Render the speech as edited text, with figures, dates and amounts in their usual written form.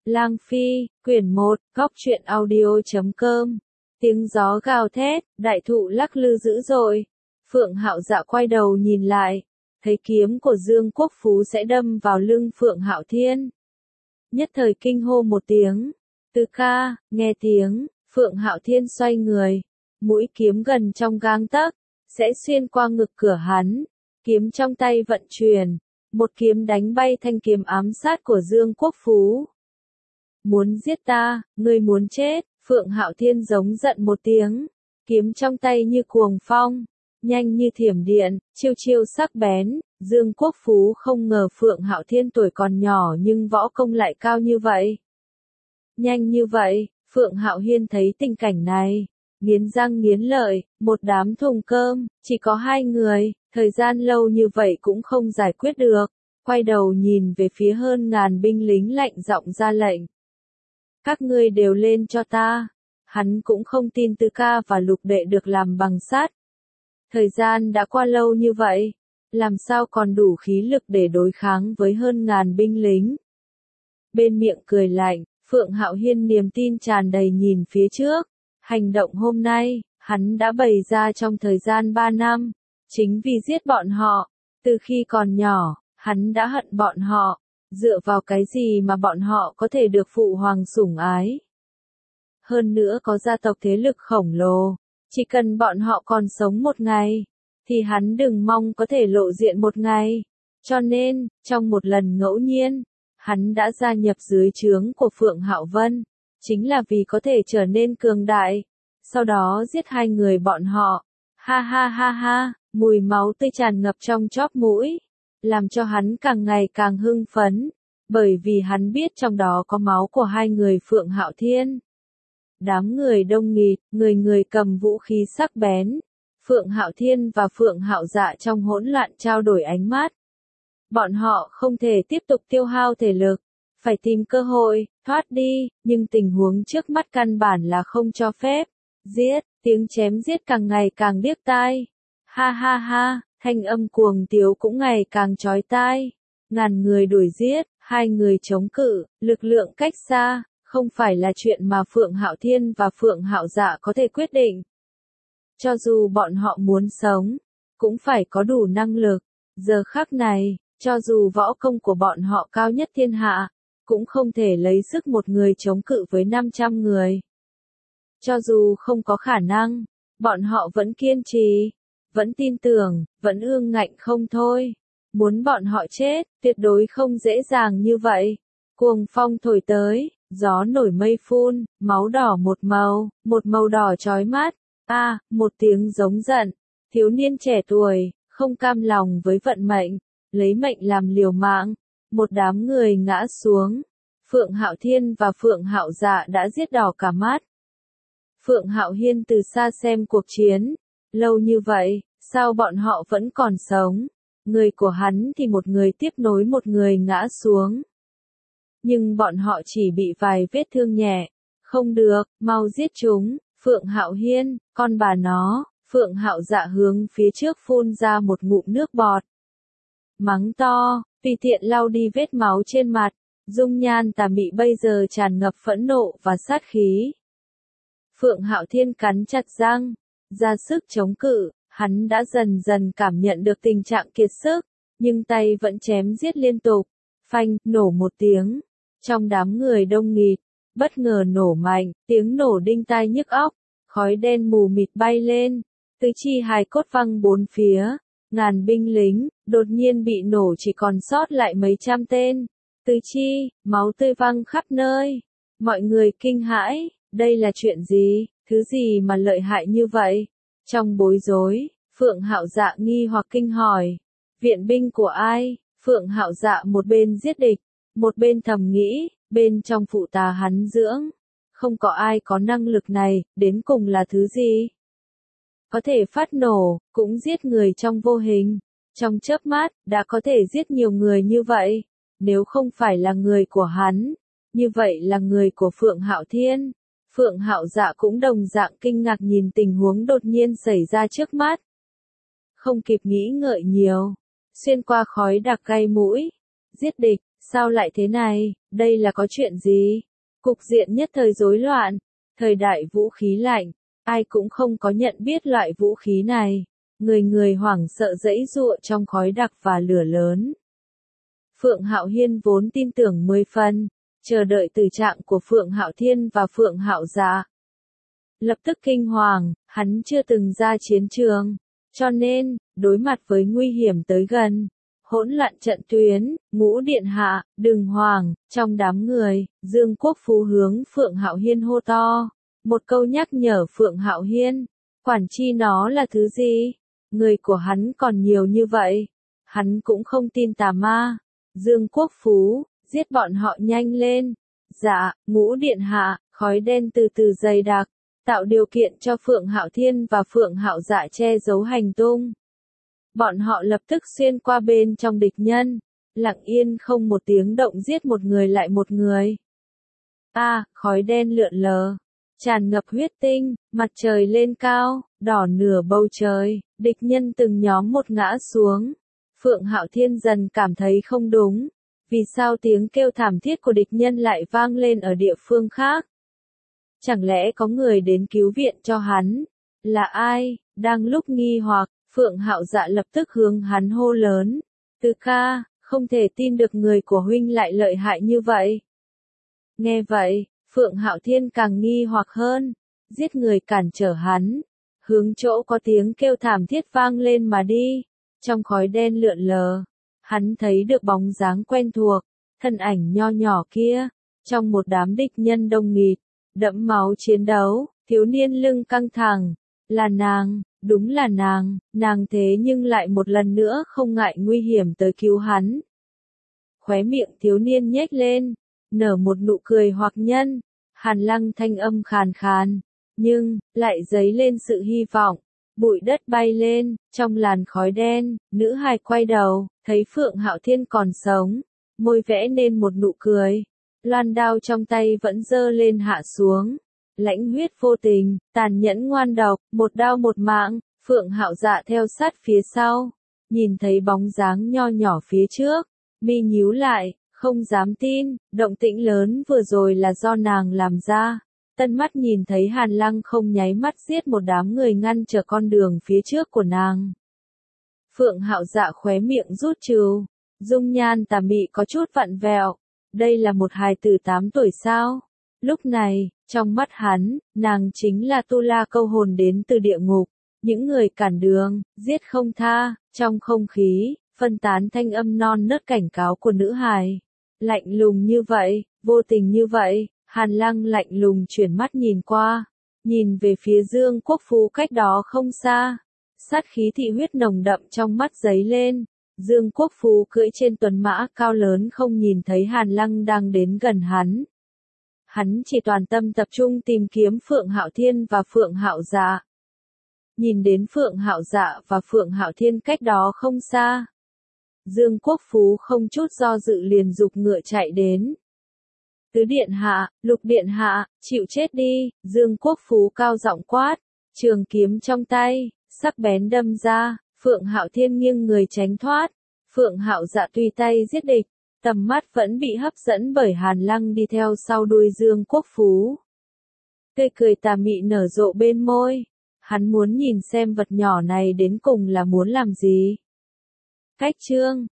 Lang Phi, quyển 1, góc truyện audio.com. Tiếng gió gào thét, đại thụ lắc lư dữ dội. Phượng Hạo Dạ quay đầu nhìn lại, thấy kiếm của Dương Quốc Phú sẽ đâm vào lưng Phượng Hạo Thiên. Nhất thời kinh hô một tiếng. Từ ca, nghe tiếng, Phượng Hạo Thiên xoay người, mũi kiếm gần trong gang tấc, sẽ xuyên qua ngực cửa hắn. Kiếm trong tay vận chuyển, một kiếm đánh bay thanh kiếm ám sát của Dương Quốc Phú. Muốn giết ta, ngươi muốn chết, Phượng Hạo Thiên giống giận một tiếng, kiếm trong tay như cuồng phong, nhanh như thiểm điện, chiêu chiêu sắc bén. Dương Quốc Phú không ngờ Phượng Hạo Thiên tuổi còn nhỏ nhưng võ công lại cao như vậy. Nhanh như vậy, Phượng Hạo Hiên thấy tình cảnh này, nghiến răng nghiến lợi, một đám thùng cơm, chỉ có hai người, thời gian lâu như vậy cũng không giải quyết được, quay đầu nhìn về phía hơn ngàn binh lính lạnh giọng ra lệnh. Các ngươi đều lên cho ta. Hắn cũng không tin Tư Ca và Lục Đệ được làm bằng sắt. Thời gian đã qua lâu như vậy, làm sao còn đủ khí lực để đối kháng với hơn ngàn binh lính. Bên miệng cười lạnh, Phượng Hạo Hiên niềm tin tràn đầy nhìn phía trước. Hành động hôm nay, hắn đã bày ra trong thời gian 3 năm, chính vì giết bọn họ. Từ khi còn nhỏ, hắn đã hận bọn họ. Dựa vào cái gì mà bọn họ có thể được phụ hoàng sủng ái? Hơn nữa có gia tộc thế lực khổng lồ, chỉ cần bọn họ còn sống một ngày, thì hắn đừng mong có thể lộ diện một ngày. Cho nên, trong một lần ngẫu nhiên, hắn đã gia nhập dưới trướng của Phượng Hạo Vân, chính là vì có thể trở nên cường đại, sau đó giết hai người bọn họ. Ha ha ha ha, mùi máu tươi tràn ngập trong chóp mũi, làm cho hắn càng ngày càng hưng phấn, bởi vì hắn biết trong đó có máu của hai người Phượng Hạo Thiên. Đám người đông nghịt, người người cầm vũ khí sắc bén. Phượng Hạo Thiên và Phượng Hạo Dạ trong hỗn loạn trao đổi ánh mắt. Bọn họ không thể tiếp tục tiêu hao thể lực, phải tìm cơ hội, thoát đi, nhưng tình huống trước mắt căn bản là không cho phép. Giết, tiếng chém giết càng ngày càng điếc tai. Ha ha ha, thanh âm cuồng tiếu cũng ngày càng chói tai. Ngàn người đuổi giết, hai người chống cự, lực lượng cách xa, không phải là chuyện mà Phượng Hạo Thiên và Phượng Hạo Dạ có thể quyết định. Cho dù bọn họ muốn sống, cũng phải có đủ năng lực. Giờ khắc này, cho dù võ công của bọn họ cao nhất thiên hạ, cũng không thể lấy sức một người chống cự với 500 người. Cho dù không có khả năng, bọn họ vẫn kiên trì, vẫn tin tưởng, vẫn ương ngạnh không thôi. Muốn bọn họ chết, tuyệt đối không dễ dàng như vậy. Cuồng phong thổi tới, gió nổi mây phun, máu đỏ một màu đỏ chói mắt. Một tiếng giống giận, thiếu niên trẻ tuổi, không cam lòng với vận mệnh, lấy mệnh làm liều mạng, một đám người ngã xuống. Phượng Hạo Thiên và Phượng Hạo Dạ đã giết đỏ cả mắt. Phượng Hạo Hiên từ xa xem cuộc chiến, lâu như vậy, sao bọn họ vẫn còn sống? Người của hắn thì một người tiếp nối một người ngã xuống. Nhưng bọn họ chỉ bị vài vết thương nhẹ. Không được, mau giết chúng. Phượng Hạo Hiên, con bà nó. Phượng Hạo Dạ hướng phía trước phun ra một ngụm nước bọt. Mắng to, tùy tiện lau đi vết máu trên mặt. Dung nhan tà mị bây giờ tràn ngập phẫn nộ và sát khí. Phượng Hạo Thiên cắn chặt răng, ra sức chống cự. Hắn đã dần dần cảm nhận được tình trạng kiệt sức, nhưng tay vẫn chém giết liên tục. Phanh, nổ một tiếng. Trong đám người đông nghịt, bất ngờ nổ mạnh, tiếng nổ đinh tai nhức óc, khói đen mù mịt bay lên, tứ chi hài cốt văng bốn phía, ngàn binh lính, đột nhiên bị nổ chỉ còn sót lại mấy trăm tên. Tứ chi, máu tươi văng khắp nơi. Mọi người kinh hãi, đây là chuyện gì, thứ gì mà lợi hại như vậy? Trong bối rối, Phượng Hạo Dạ nghi hoặc kinh hỏi, viện binh của ai? Phượng Hạo Dạ một bên giết địch, một bên thầm nghĩ, bên trong phụ tá hắn dưỡng, không có ai có năng lực này, đến cùng là thứ gì? Có thể phát nổ, cũng giết người trong vô hình, trong chớp mắt, đã có thể giết nhiều người như vậy, nếu không phải là người của hắn, như vậy là người của Phượng Hạo Thiên. Phượng Hạo Dạ cũng đồng dạng kinh ngạc nhìn tình huống đột nhiên xảy ra trước mắt. Không kịp nghĩ ngợi nhiều, xuyên qua khói đặc gây mũi, giết địch, Sao lại thế này, đây là có chuyện gì? Cục diện nhất thời rối loạn, thời đại vũ khí lạnh, ai cũng không có nhận biết loại vũ khí này. Người người hoảng sợ giãy giụa trong khói đặc và lửa lớn. Phượng Hạo Hiên vốn tin tưởng 10 phần, chờ đợi tử trạng của Phượng Hạo Thiên và Phượng Hạo Dạ. Lập tức kinh hoàng, hắn chưa từng ra chiến trường, cho nên, đối mặt với nguy hiểm tới gần, hỗn loạn trận tuyến, Ngũ điện hạ, đừng hoảng, trong đám người, Dương Quốc Phú hướng Phượng Hạo Hiên hô to, một câu nhắc nhở Phượng Hạo Hiên, quản chi nó là thứ gì? Người của hắn còn nhiều như vậy, hắn cũng không tin tà ma. Dương Quốc Phú, giết bọn họ nhanh lên. Dạ, Ngũ điện hạ, khói đen từ từ dày đặc, tạo điều kiện cho Phượng Hạo Thiên và Phượng Hạo Dạ che giấu hành tung. Bọn họ lập tức xuyên qua bên trong địch nhân, lặng yên không một tiếng động giết một người lại một người. Khói đen lượn lờ, tràn ngập huyết tinh, mặt trời lên cao, đỏ nửa bầu trời, địch nhân từng nhóm một ngã xuống. Phượng Hạo Thiên dần cảm thấy không đúng, vì sao tiếng kêu thảm thiết của địch nhân lại vang lên ở địa phương khác? Chẳng lẽ có người đến cứu viện cho hắn? Là ai? Đang lúc nghi hoặc, Phượng Hạo Dạ lập tức hướng hắn hô lớn. Từ ca, không thể tin được người của huynh lại lợi hại như vậy. Nghe vậy, Phượng Hạo Thiên càng nghi hoặc hơn, giết người cản trở hắn, hướng chỗ có tiếng kêu thảm thiết vang lên mà đi. Trong khói đen lượn lờ, hắn thấy được bóng dáng quen thuộc, thân ảnh nho nhỏ kia, trong một đám địch nhân đông nghịt, đẫm máu chiến đấu, thiếu niên lưng căng thẳng, là nàng, đúng là nàng thế nhưng lại một lần nữa không ngại nguy hiểm tới cứu hắn. Khóe miệng thiếu niên nhếch lên, nở một nụ cười hoặc nhân, Hàn Lăng thanh âm khàn khàn, nhưng, lại dấy lên sự hy vọng. Bụi đất bay lên, trong làn khói đen, nữ hài quay đầu, thấy Phượng Hạo Thiên còn sống, môi vẽ nên một nụ cười. Loan đao trong tay vẫn giơ lên hạ xuống. Lãnh huyết vô tình, tàn nhẫn ngoan độc, một đao một mạng, Phượng Hạo Dạ theo sát phía sau. Nhìn thấy bóng dáng nho nhỏ phía trước, mi nhíu lại, không dám tin, động tĩnh lớn vừa rồi là do nàng làm ra. Tân mắt nhìn thấy Hàn Lăng không nháy mắt giết một đám người ngăn trở con đường phía trước của nàng. Phượng Hạo Dạ khóe miệng rút trừ, dung nhan tà mị có chút vặn vẹo. Đây là một hài tử 8 tuổi sao? Lúc này, trong mắt hắn, nàng chính là Tu La câu hồn đến từ địa ngục. Những người cản đường, giết không tha, trong không khí, phân tán thanh âm non nớt cảnh cáo của nữ hài. Lạnh lùng như vậy, vô tình như vậy. Hàn Lăng lạnh lùng chuyển mắt nhìn qua, nhìn về phía Dương Quốc Phú cách đó không xa. Sát khí thị huyết nồng đậm trong mắt dấy lên. Dương Quốc Phú cưỡi trên tuần mã cao lớn không nhìn thấy Hàn Lăng đang đến gần hắn. Hắn chỉ toàn tâm tập trung tìm kiếm Phượng Hạo Thiên và Phượng Hạo Dạ. Nhìn đến Phượng Hạo Dạ và Phượng Hạo Thiên cách đó không xa. Dương Quốc Phú không chút do dự liền giục ngựa chạy đến. Tứ điện hạ, Lục điện hạ, chịu chết đi, Dương Quốc Phú cao giọng quát, trường kiếm trong tay, sắc bén đâm ra, Phượng Hạo Thiên nghiêng người tránh thoát, Phượng Hạo Dạ tùy tay giết địch, tầm mắt vẫn bị hấp dẫn bởi Hàn Lăng đi theo sau đuôi Dương Quốc Phú. Tươi cười tà mị nở rộ bên môi, hắn muốn nhìn xem vật nhỏ này đến cùng là muốn làm gì. Cách chương